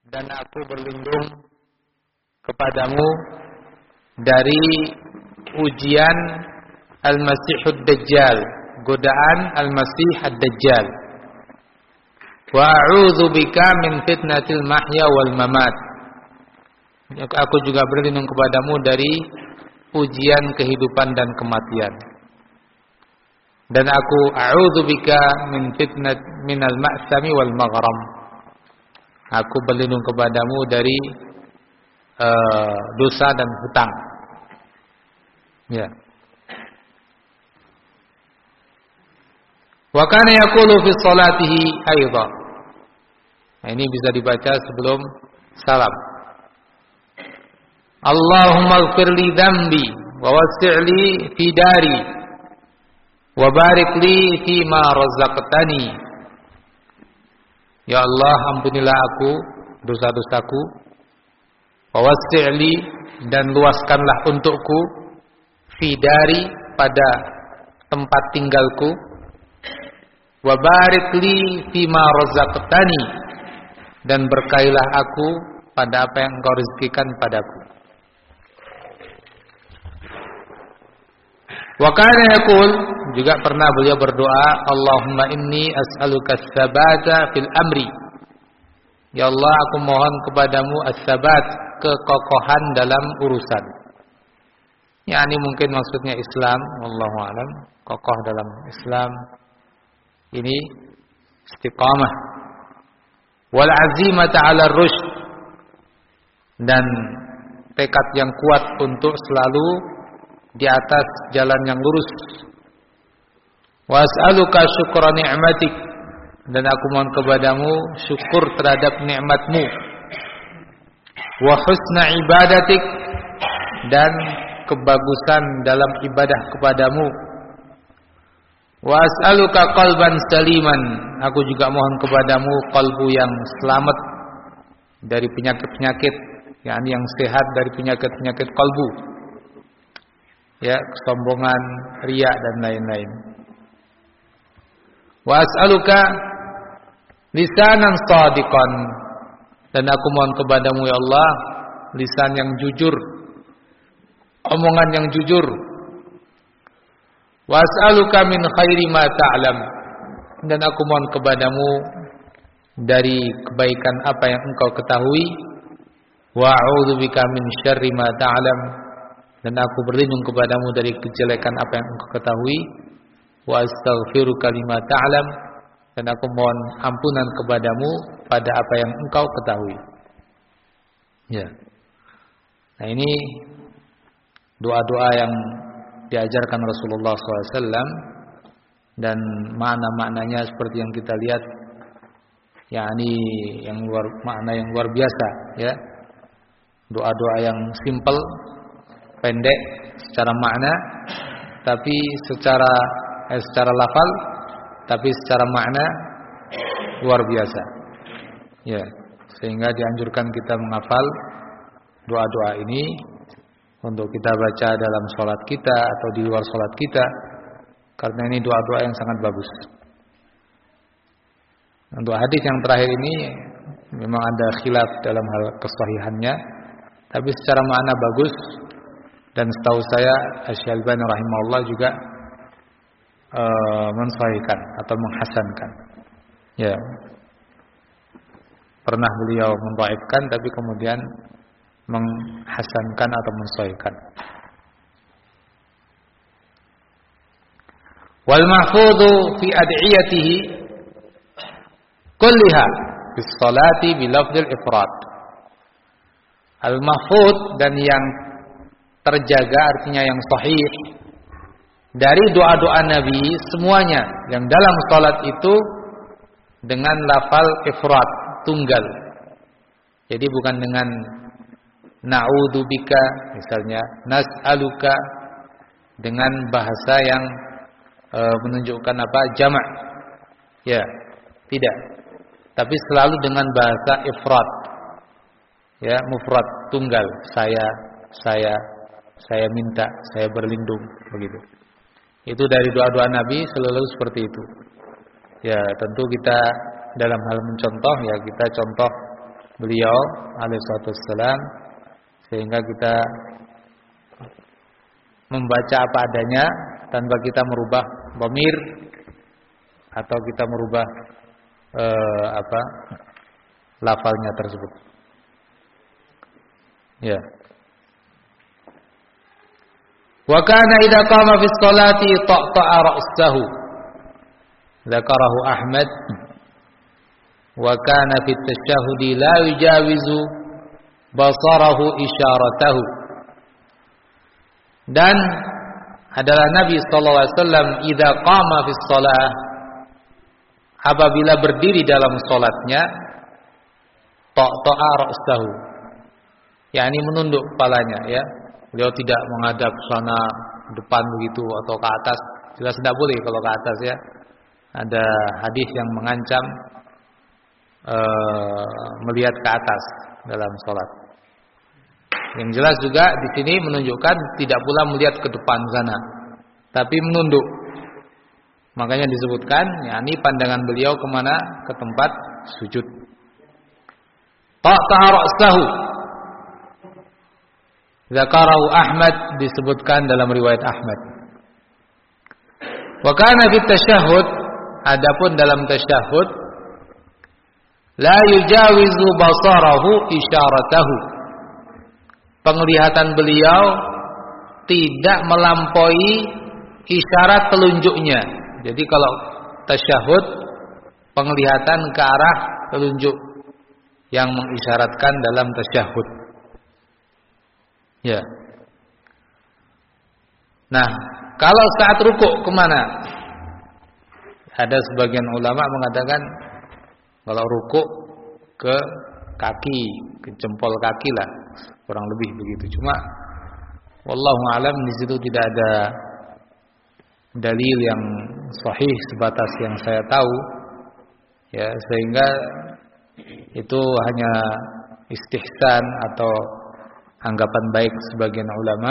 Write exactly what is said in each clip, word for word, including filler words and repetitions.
dan aku berlindung kepadamu dari ujian Al-Masihud Dajjal, godaan Al-Masih Ad-Dajjal. Wa a'udzu bika min fitnatil mahya wal mamat. Aku juga berlindung kepadamu dari ujian kehidupan dan kematian. Dan aku a'udzu bika min fitnat minal ma'sami wal maghram. Aku berlindung kepadamu dari uh, dosa dan hutang. Ya. Wa kana yaqulu fi sholatihi aidan. Nah, ini bisa dibaca sebelum salam. Allahumma ighfir li dhanbi wa wasi' li fi dari wa barik li fi ma razaqtani. Ya Allah, ampunilah aku dosa-dosaku. Wa wasi' li, dan luaskanlah untukku fi dari, pada tempat tinggalku. Wa barik li fi ma razaqtani, dan berkailah aku pada apa yang Engkau rezekikan padaku. Wa kana yaqul, juga pernah beliau berdoa, Allahumma inni as'aluka as-sabata fil amri. Ya Allah, aku mohon kepadamu as-sabat, kekokohan dalam urusan. Ya, ini mungkin maksudnya Islam, wallahu a'lam, kokoh dalam Islam. Ini istiqamah. Wal azimata 'ala ar-rusyd, dan tekad yang kuat untuk selalu di atas jalan yang lurus. Wa as'aluka syukra ni'matik, dan aku mohon kepadamu syukur terhadap nikmatmu. Wa husna ibadatik, dan kebagusan dalam ibadah kepadamu. Wa as'aluka qalban saliman, aku juga mohon kepadamu kalbu yang selamat dari penyakit-penyakit, yakni yang sehat dari penyakit-penyakit kalbu. Ya, kesombongan, riya dan lain-lain. Wa as'aluka lisanan shadiqan, dan aku mohon kepadamu ya Allah lisan yang jujur, omongan yang jujur. Wa as'aluka min khairi ma ta'lam, dan aku mohon kepadamu dari kebaikan apa yang engkau ketahui. Wa a'udzu bika min syarri ma ta'lam, dan aku berlindung kepadamu dari kejelekan apa yang engkau ketahui. Wa astaghfiruka lima ta'lam, dan aku mohon ampunan kepadamu pada apa yang engkau ketahui. Ya. Nah, ini doa-doa yang diajarkan Rasulullah shallallahu alaihi wasallam, dan makna-maknanya seperti yang kita lihat, yakni yang luar, makna yang luar biasa, ya. Doa-doa yang simple, pendek secara makna, tapi secara eh, secara lafal, tapi secara makna luar biasa. Ya, sehingga dianjurkan kita menghafal doa-doa ini untuk kita baca dalam sholat kita atau di luar sholat kita, karena ini doa-doa yang sangat bagus. Untuk hadis yang terakhir ini memang ada khilaf dalam hal kesahihannya, tapi secara makna bagus, dan setahu saya Asy-Syalbani rahimahullah juga e, mensahihkan atau menghasankan. Ya, pernah beliau mendhaifkan, tapi kemudian menghasankan atau mensahihkan. Wal mahfudzu fi ad'iyatihi kulliha fi sholati bi lafdzil ifrad. Al mahfudz, dan yang terjaga artinya yang sahih dari doa-doa Nabi semuanya yang dalam salat itu dengan lafal ifrad, tunggal. Jadi bukan dengan na'udzubika misalnya, nas'aluka dengan bahasa yang e, menunjukkan apa? Jamak. Ya, tidak. Tapi selalu dengan bahasa ifrad. Ya, mufrad, tunggal. Saya, saya, saya minta, saya berlindung, begitu. Itu dari doa-doa Nabi selalu seperti itu. Ya, tentu kita dalam hal mencontoh, ya kita contoh beliau alaihi salatu wassalam, sehingga kita membaca apa adanya tanpa kita merubah dhamir atau kita merubah eh, apa lafalnya tersebut. Ya. Wa kana idza qama fi sholati taqta'a ra'sahu. Dzakarahu Ahmad. Wa kana fi tasyahhudi la yujawizu basarahu isyaratahu. Dan adalah Nabi sallallahu alaihi wasallam idza qama fi shalah, apabila berdiri dalam salatnya, taqta'a ra'sahu, yakni menunduk kepalanya, ya. Beliau tidak menghadap sana depan begitu atau ke atas. Jelas tidak boleh kalau ke atas, ya. Ada hadis yang mengancam uh, melihat ke atas dalam salat. Yang jelas juga di sini menunjukkan tidak pula melihat ke depan sana, tapi menunduk. Makanya disebutkan, yakni pandangan beliau kemana? Ke tempat sujud. Taqta'a ra'sahu. Zakarahu Ahmad, disebutkan dalam riwayat Ahmad. Wa kana fi tasyahhud, adapun dalam tasyahhud, la yujawizu basarahu isyaratahu. Penglihatan beliau tidak melampaui isyarat telunjuknya. Jadi kalau tasyahud, penglihatan ke arah telunjuk yang mengisyaratkan dalam tasyahud. Ya. Nah, kalau saat rukuk kemana? Ada sebagian ulama mengatakan kalau rukuk ke kaki, ke jempol kaki lah, kurang lebih begitu. Cuma wallahu alam, di situ tidak ada dalil yang sahih sebatas yang saya tahu, ya, sehingga itu hanya istihsan atau anggapan baik sebagian ulama.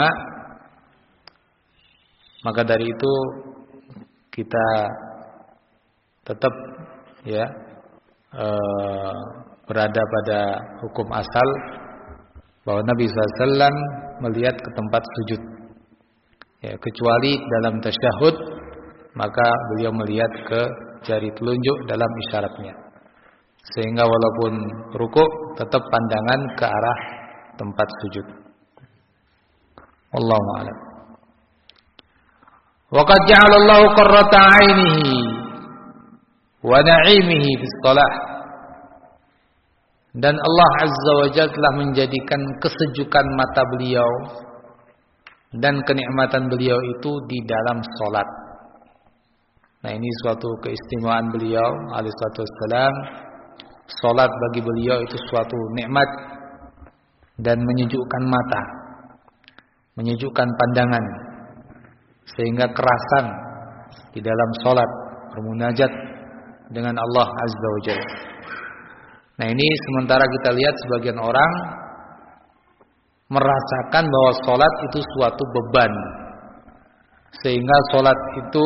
Maka dari itu kita tetap, ya, uh, berada pada hukum asal bahwa Nabi sallallahu alaihi wasallam melihat ke tempat sujud, ya, kecuali dalam tasyahud, maka beliau melihat ke jari telunjuk dalam isyaratnya, sehingga walaupun rukuk tetap pandangan ke arah tempat sujud. Wallahu a'lam. Wa qad ja'ala Allahu qurrata 'ainihi wa na'imihi fis shalah. Dan Allah Azza wa Jalla telah menjadikan kesejukan mata beliau dan kenikmatan beliau itu di dalam salat. Nah, ini suatu keistimewaan beliau alaihi salatu wassalam. Salat bagi beliau itu suatu nikmat dan menyejukkan mata, menyejukkan pandangan, sehingga kerasan di dalam salat bermunajat dengan Allah Azza wa Jalla. Nah, ini sementara kita lihat sebagian orang merasakan bahwa salat itu suatu beban, sehingga salat itu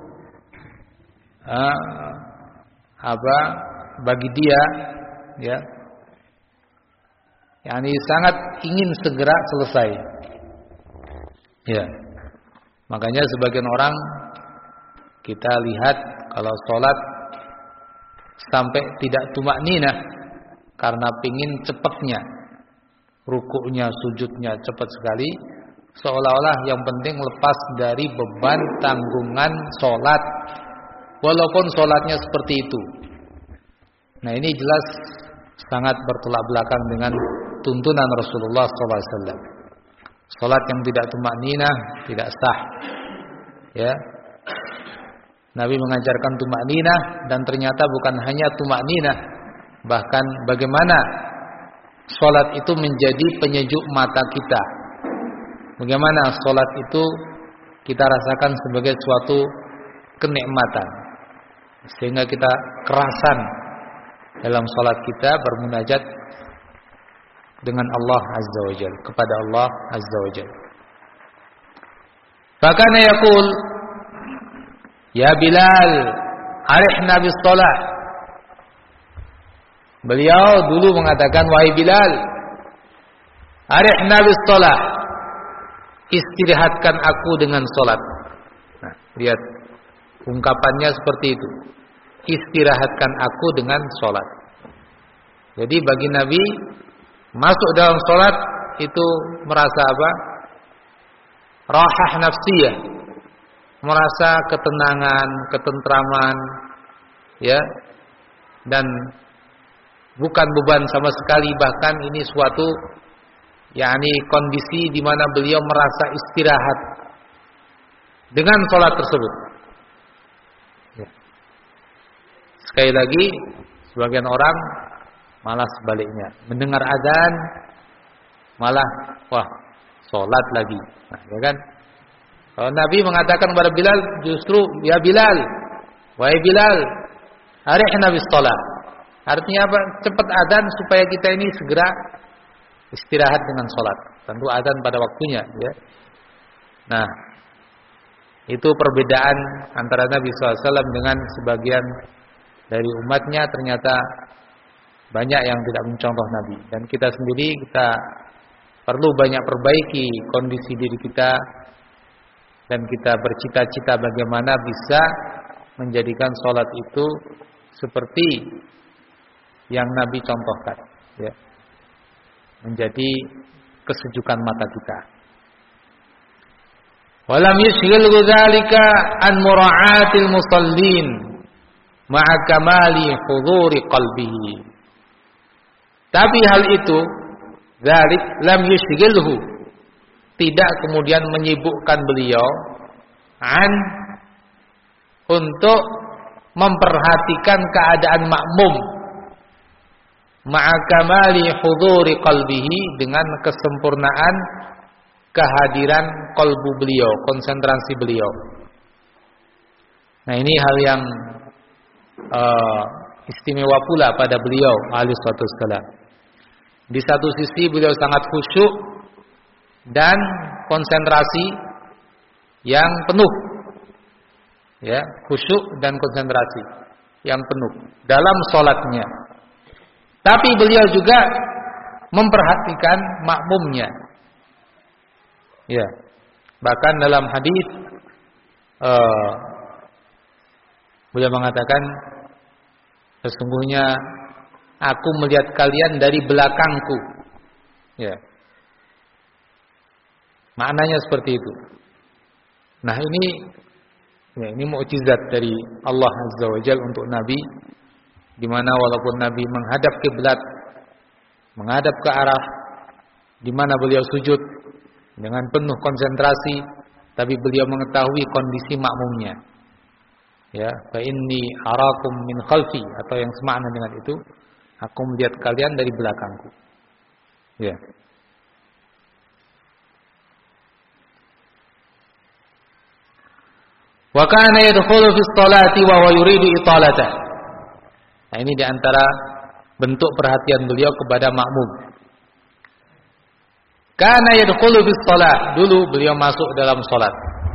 uh, apa bagi dia, ya, yakni sangat ingin segera selesai. Ya. Makanya sebagian orang kita lihat kalau sholat sampai tidak tumakninah karena pingin cepatnya rukuknya, sujudnya cepat sekali, seolah-olah yang penting lepas dari beban tanggungan sholat, walaupun sholatnya seperti itu. Nah, ini jelas sangat bertolak belakang dengan tuntunan Rasulullah shallallahu alaihi wasallam. Salat yang tidak tumakninah tidak sah. Ya. Nabi mengajarkan tumakninah, dan ternyata bukan hanya tumakninah, bahkan bagaimana salat itu menjadi penyejuk mata kita. Bagaimana salat itu kita rasakan sebagai suatu kenikmatan, sehingga kita kerasan dalam salat kita bermunajat dengan Allah Azza wa Jalla, kepada Allah Azza wa Jalla. Bahkan yaqul, ya Bilal, arihna bis shalah. Beliau dulu mengatakan, wahai Bilal, arihna bis shalah, istirahatkan aku dengan salat. Nah, lihat ungkapannya seperti itu. Istirahatkan aku dengan salat. Jadi bagi Nabi masuk dalam salat itu merasa apa? Rahah nafsiyah. Merasa ketenangan, ketentraman, ya. Dan bukan beban sama sekali, bahkan ini suatu yakni kondisi di mana beliau merasa istirahat dengan salat tersebut. Ya. Sekali lagi, sebagian orang malah sebaliknya, mendengar azan malah wah, salat lagi. Nah, ya kan? Kalau Nabi mengatakan kepada Bilal, justru ya Bilal, wahai Bilal, arihna bis shalah. Artinya apa? Cepat azan supaya kita ini segera istirahat dengan salat. Tentu azan pada waktunya, ya. Nah, itu perbedaan antara Nabi shallallahu alaihi wasallam dengan sebagian dari umatnya. Ternyata banyak yang tidak mencontoh Nabi. Dan kita sendiri, kita perlu banyak perbaiki kondisi diri kita. Dan kita bercita-cita bagaimana bisa menjadikan salat itu seperti yang Nabi contohkan, ya. Menjadi kesejukan mata kita. Walam yushghilhu dzalika an mura'atil musallin ma'a kamali huduri qalbihi. Tapi hal itu dzalik lam yushghilhu, tidak kemudian menyibukkan beliau an untuk memperhatikan keadaan makmum ma'a kamali huduri qalbihi, dengan kesempurnaan kehadiran qalbu beliau, konsentrasi beliau. Nah, ini hal yang uh, istimewa pula pada beliau alaihi wassalam. Di satu sisi beliau sangat khusyuk dan konsentrasi yang penuh, ya, khusyuk dan konsentrasi yang penuh dalam sholatnya. Tapi beliau juga memperhatikan makmumnya, ya. Bahkan dalam hadis uh, beliau mengatakan, sesungguhnya aku melihat kalian dari belakangku, ya. Maknanya seperti itu. Nah, ini ya, ini mukjizat dari Allah Azza wa Jalla untuk Nabi, di mana walaupun Nabi menghadap kiblat, menghadap ke arah di mana beliau sujud dengan penuh konsentrasi, tapi beliau mengetahui kondisi makmumnya. Ya, fa inni arakum min khalfi, atau yang semakna dengan itu, aku melihat kalian dari belakangku. Ya. Wa kana yadkhulu fi sholati wa huwa yuridu italatah. Nah, ini diantara bentuk perhatian beliau kepada makmum. Kana yadkhulu fi sholat, dulu beliau masuk dalam salat.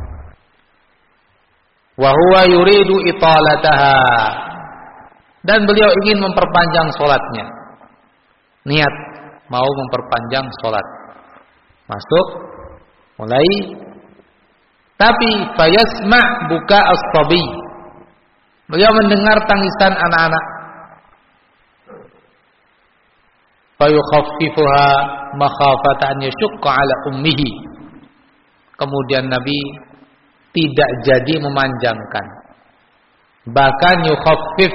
Wa huwa yuridu italataha, dan beliau ingin memperpanjang salatnya. Niat mau memperpanjang salat. Masuk, mulai. Tapi fayasma' buka as-sabi, beliau mendengar tangisan anak-anak. Fayukhaffifuha makhafata an yashqa 'ala ummihi. Kemudian Nabi tidak jadi memanjangkan, bahkan yukhaffif,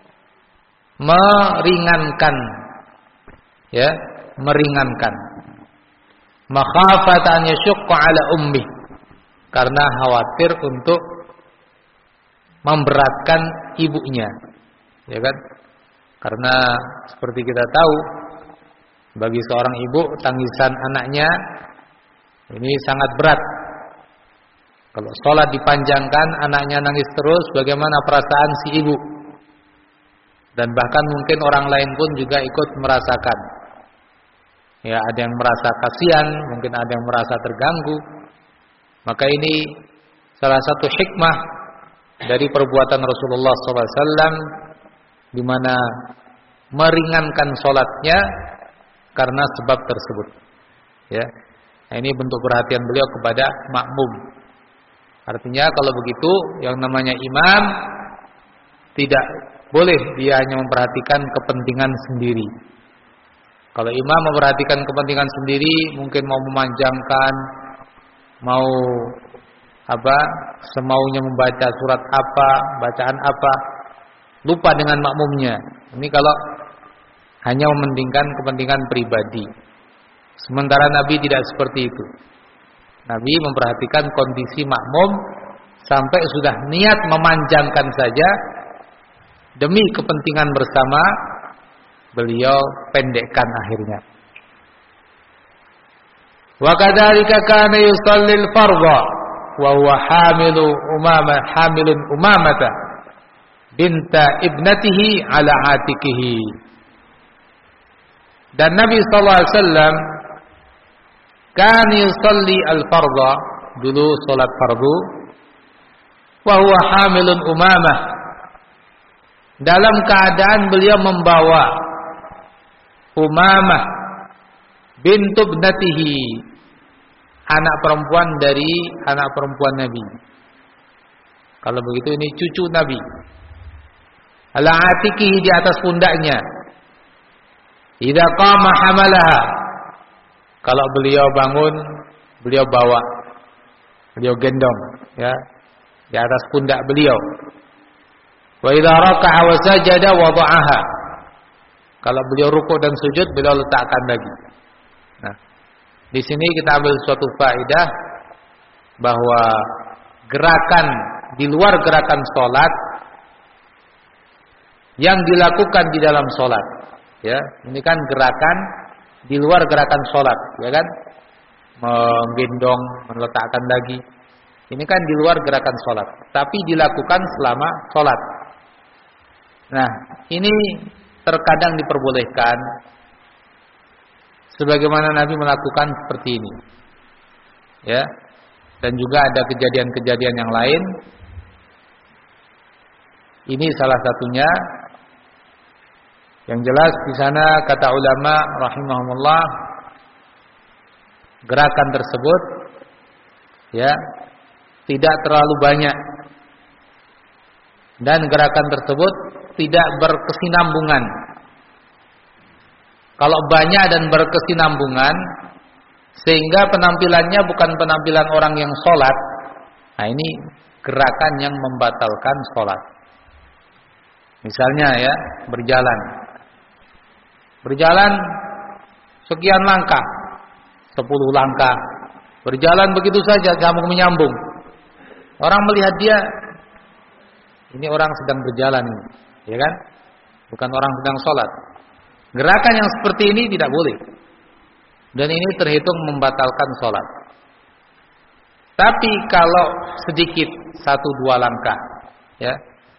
meringankan, ya, meringankan. Makhafata an yashqa 'ala ummihi, karena khawatir untuk memberatkan ibunya, ya kan? Karena seperti kita tahu, bagi seorang ibu tangisan anaknya ini sangat berat. Kalau sholat dipanjangkan, anaknya nangis terus, bagaimana perasaan si ibu? Dan bahkan mungkin orang lain pun juga ikut merasakan. Ya, ada yang merasa kasihan, mungkin ada yang merasa terganggu. Maka ini salah satu hikmah dari perbuatan Rasulullah shallallahu alaihi wasallam, di mana meringankan sholatnya karena sebab tersebut. Ya, nah, ini bentuk perhatian beliau kepada makmum. Artinya kalau begitu, yang namanya imam tidak boleh dia hanya memperhatikan kepentingan sendiri. Kalau imam memperhatikan kepentingan sendiri, mungkin mau memanjangkan, mau apa, semaunya membaca surat apa, bacaan apa, lupa dengan makmumnya. Ini kalau hanya mementingkan kepentingan pribadi. Sementara Nabi tidak seperti itu. Nabi memperhatikan kondisi makmum sampai sudah niat memanjangkan saja demi kepentingan bersama, beliau pendekkan akhirnya. Wa kadzalika kana yusallil fardha wa huwa hamilu umama hamilun umamata binta ibnatihi ala atikihi. Dan Nabi sallallahu alaihi wasallam kan yusalli al-fardha, dulu salat fardu, wa huwa hamilun umamah, dalam keadaan beliau membawa Umamah bintu ibnatihi, anak perempuan dari anak perempuan Nabi. Kalau begitu ini cucu Nabi. Ala atikihi, di atas pundaknya. Idza qama hamalaha, kalau beliau bangun, beliau bawa, beliau gendong, ya, di atas pundak beliau. Wa idza raka'a wa sajada wada'aha, kalau beliau rukuk dan sujud, beliau letakkan lagi. Nah, di sini kita ambil suatu faedah bahwa gerakan di luar gerakan sholat yang dilakukan di dalam sholat, ya, ini kan gerakan di luar gerakan sholat, ya kan, menggendong, meletakkan lagi, ini kan di luar gerakan sholat, tapi dilakukan selama sholat. Nah, ini terkadang diperbolehkan, sebagaimana Nabi melakukan seperti ini, ya, dan juga ada kejadian-kejadian yang lain. Ini salah satunya. Yang jelas di sana kata ulama rahimahumullah, gerakan tersebut, ya, tidak terlalu banyak dan gerakan tersebut tidak berkesinambungan. Kalau banyak dan berkesinambungan sehingga penampilannya bukan penampilan orang yang sholat, nah ini gerakan yang membatalkan sholat. Misalnya ya, berjalan Berjalan sekian langkah, sepuluh langkah, berjalan begitu saja, sambung menyambung. Orang melihat dia, ini orang sedang berjalan ini, ya kan? Bukan orang sedang sholat. Gerakan yang seperti ini tidak boleh, dan ini terhitung membatalkan sholat. Tapi kalau sedikit, satu dua langkah, ya,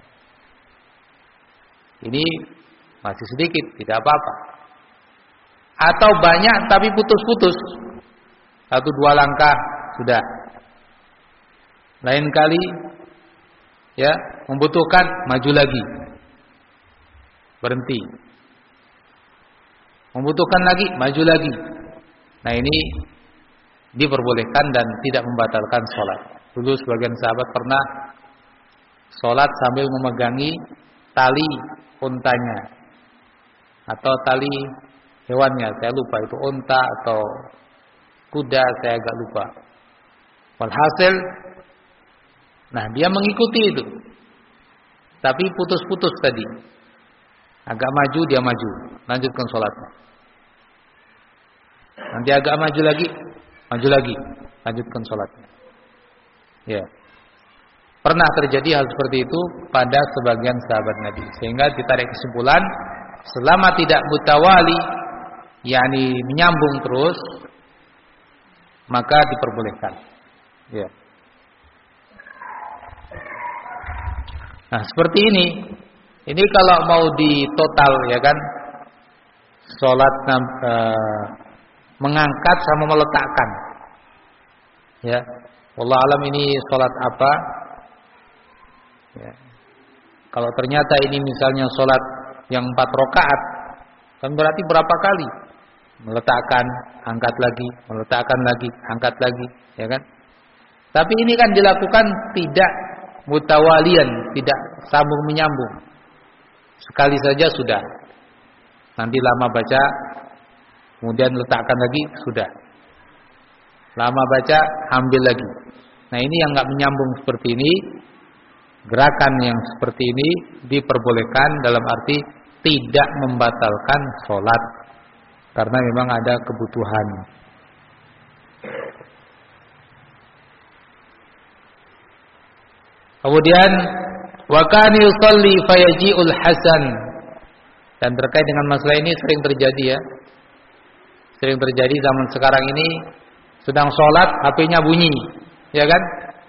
ini masih sedikit, tidak apa-apa. Atau banyak tapi putus-putus, satu dua langkah sudah. Lain kali, ya, membutuhkan maju lagi, berhenti, membutuhkan lagi, maju lagi. Nah ini diperbolehkan dan tidak membatalkan sholat. Dulu sebagian sahabat pernah sholat sambil memegangi tali untanya atau tali hewannya, saya lupa itu unta atau kuda, saya agak lupa. Walhasil, nah dia mengikuti itu, tapi putus-putus tadi. Agak maju dia maju, lanjutkan sholatnya. Nanti agak maju lagi, maju lagi, lanjutkan sholatnya. Ya, pernah terjadi hal seperti itu pada sebagian sahabat Nabi, sehingga ditarik kesimpulan selama tidak mutawali, yakni menyambung terus, maka diperbolehkan. Ya. Nah, seperti ini. Ini kalau mau di total, ya kan, sholat uh, mengangkat sama meletakkan. Ya, wallah alam ini sholat apa? Ya. Kalau ternyata ini misalnya sholat yang empat rakaat, Kan berarti berapa kali meletakkan, angkat lagi, meletakkan lagi, angkat lagi, ya kan? Tapi ini kan dilakukan tidak mutawalian, tidak sambung menyambung. Sekali saja sudah. Nanti lama baca, kemudian letakkan lagi, sudah. Lama baca, ambil lagi. Nah, ini yang enggak menyambung seperti ini, gerakan yang seperti ini diperbolehkan dalam arti tidak membatalkan sholat, karena memang ada kebutuhan. Kemudian wa kana yusalli fayaji'ul hasan. Dan terkait dengan masalah ini sering terjadi ya. Sering terjadi zaman sekarang ini, sedang sholat H P-nya bunyi, ya kan?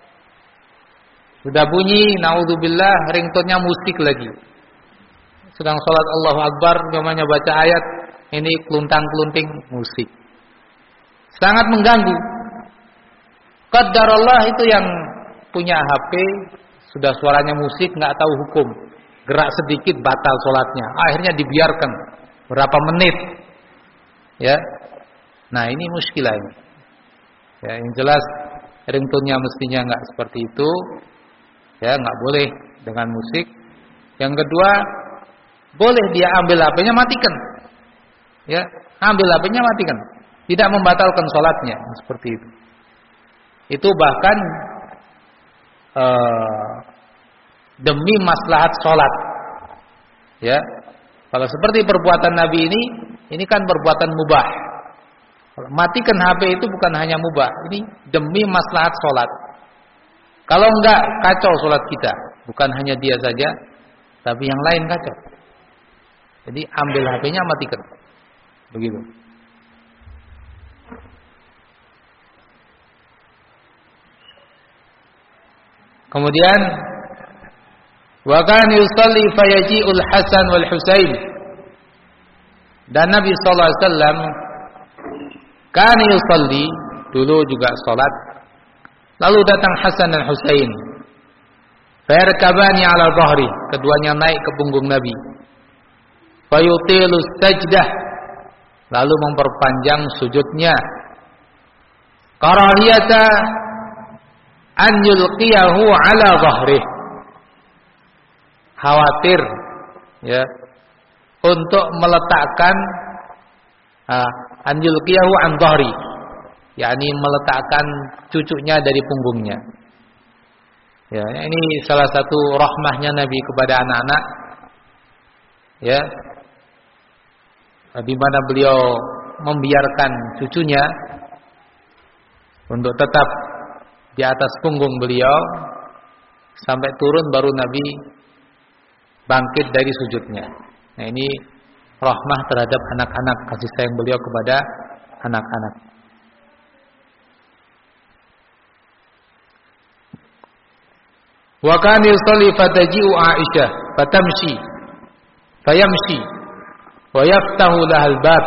Sudah bunyi, naudzubillah, ringtone-nya musik lagi. Sedang sholat Allahu Akbar, namanya baca ayat, ini keluntang-kelunting musik. Sangat mengganggu. Qadarullah itu yang punya H P, sudah suaranya musik, nggak tahu hukum. Gerak sedikit batal sholatnya. Akhirnya dibiarkan berapa menit. Ya, nah ini muskilah ini. Ya, yang jelas ringtone-nya mestinya nggak seperti itu. Ya, nggak boleh dengan musik. Yang kedua, boleh dia ambil H P-nya matikan. Ya, ambil H P-nya matikan. Tidak membatalkan sholatnya seperti itu. Itu bahkan uh, demi maslahat sholat. Ya, kalau seperti perbuatan Nabi ini, ini kan perbuatan mubah. Matikan H P itu bukan hanya mubah, ini demi maslahat sholat. Kalau enggak, kacau sholat kita. Bukan hanya dia saja, tapi yang lain kacau. Jadi ambil H P-nya, matikan. Begitu. Kemudian wa kana yusalli fayaji'ul Hasan wal Husain. Dan Nabi sallallahu alaihi wasallam kana yusalli, dulu juga salat, lalu datang Hasan dan Husain. Farkabani ala dhahri, keduanya naik ke punggung Nabi. Fayutilu sajdah, lalu memperpanjang sujudnya. Karahiyata an yulqiyahu ala dhahri, khawatir ya untuk meletakkan uh, an yulqiyahu an dhahri, yakni meletakkan cucunya dari punggungnya. Ya, ini salah satu rahmahnya Nabi kepada anak-anak. Ya, di mana beliau membiarkan cucunya untuk tetap di atas punggung beliau sampai turun, baru Nabi bangkit dari sujudnya. Nah, ini rahmah terhadap anak-anak, kasih sayang beliau kepada anak-anak. Wa kana yusalli fataji'u Aisyah fatamshi fayamshi wa yaftahu lahal bab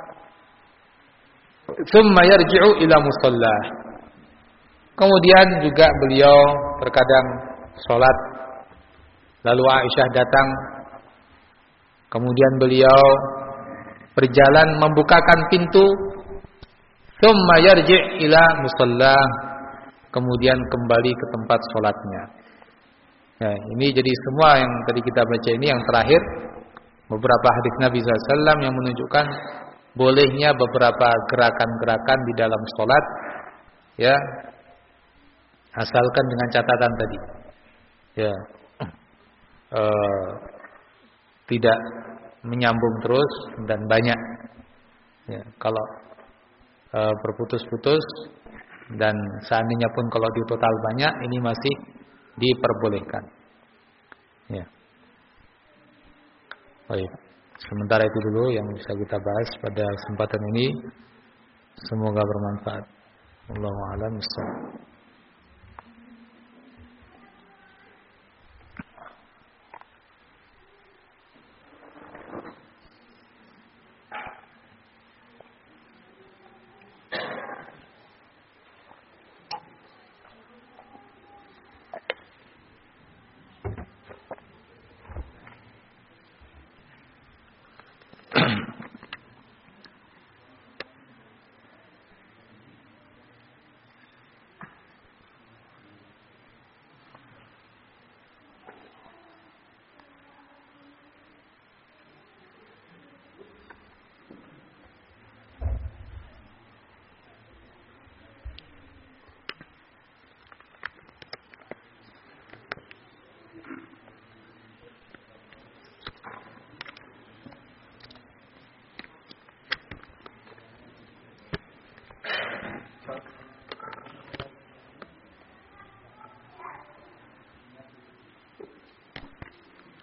thumma yarji'u ila musallah. Kemudian juga beliau terkadang sholat, lalu Aisyah datang, kemudian beliau berjalan membukakan pintu, thumma yarji' ila musallah, kemudian kembali ke tempat sholatnya. Nah, ini jadi semua yang tadi kita baca ini yang terakhir, beberapa hadis Nabi sallallahu alaihi wasallam yang menunjukkan bolehnya beberapa gerakan-gerakan di dalam sholat, ya, asalkan dengan catatan tadi, ya, e, tidak menyambung terus dan banyak. Ya, kalau e, berputus-putus dan seandainya pun kalau di total banyak, ini masih diperbolehkan. Ya. Baik. Sementara itu dulu yang bisa kita bahas pada kesempatan ini. Semoga bermanfaat. Wallahu a'lam bishawab.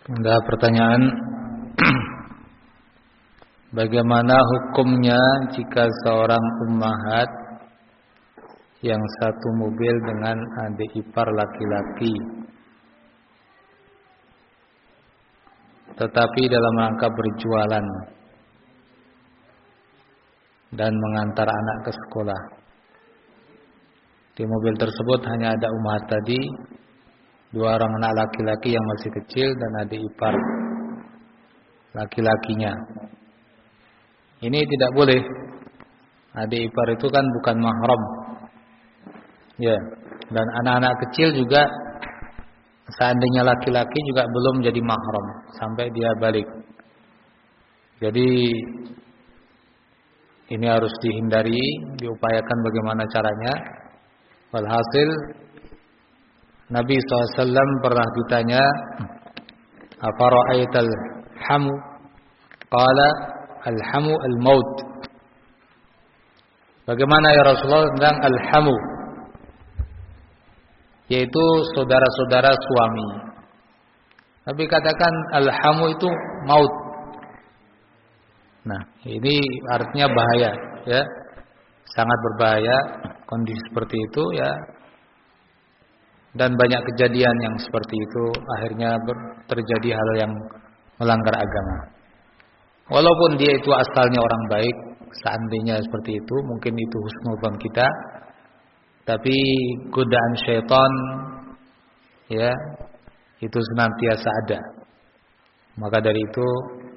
Ada pertanyaan, bagaimana hukumnya jika seorang ummahat yang satu mobil dengan adik ipar laki-laki, tetapi dalam rangka berjualan dan mengantar anak ke sekolah. Di mobil tersebut hanya ada ummahat tadi, dua orang anak laki-laki yang masih kecil dan adik ipar laki-lakinya. Ini tidak boleh. Adik ipar itu kan bukan mahram. Ya, dan anak-anak kecil juga seandainya laki-laki juga belum jadi mahram sampai dia balik. Jadi ini harus dihindari, diupayakan bagaimana caranya. Walhasil Nabi shallallahu alaihi wasallam pernah ditanya, "Afara'aital hamu?" Qala, "Al-hamu al-maut." Bagaimana ya Rasulullah tentang al-hamu? Yaitu saudara-saudara suami. Nabi katakan al-hamu itu maut. Nah, ini artinya bahaya, ya. Sangat berbahaya kondisi seperti itu, ya. Dan banyak kejadian yang seperti itu akhirnya terjadi hal yang melanggar agama. Walaupun dia itu asalnya orang baik, seandainya seperti itu, mungkin itu husnudzon kita, tapi godaan syaitan, ya, itu senantiasa ada. Maka dari itu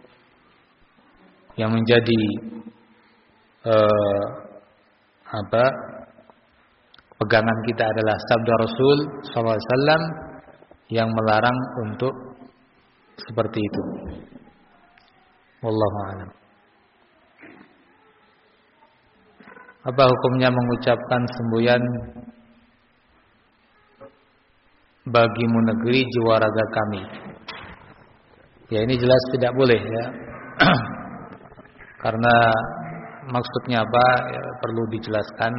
yang menjadi eh, apa pegangan kita adalah sabda Rasul shallallahu alaihi wasallam yang melarang untuk seperti itu. Wallahu a'lam. Apa hukumnya mengucapkan semboyan bagimu negeri jiwa raga kami? Ya, ini jelas tidak boleh, ya. Karena maksudnya apa, ya, perlu dijelaskan.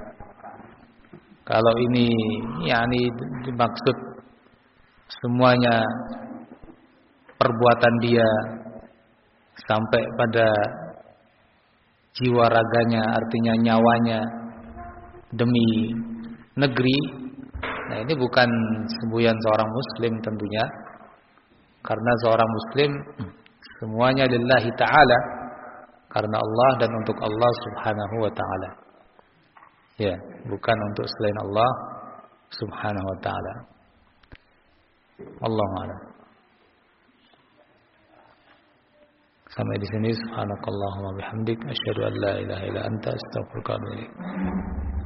Kalau ini yakni dimaksud semuanya perbuatan dia sampai pada jiwa raganya, artinya nyawanya demi negeri. Nah, ini bukan semboyan seorang muslim tentunya. Karena seorang muslim semuanya lillahi ta'ala, karena Allah dan untuk Allah subhanahu wa ta'ala. Ya, bukan untuk selain Allah subhanahu wa ta'ala. Wallahu a'lam. Sampai di sini, subhanakallahumma bihamdik, asyhadu an la ilaha illa anta, astaghfiruka wa atubu ilaik.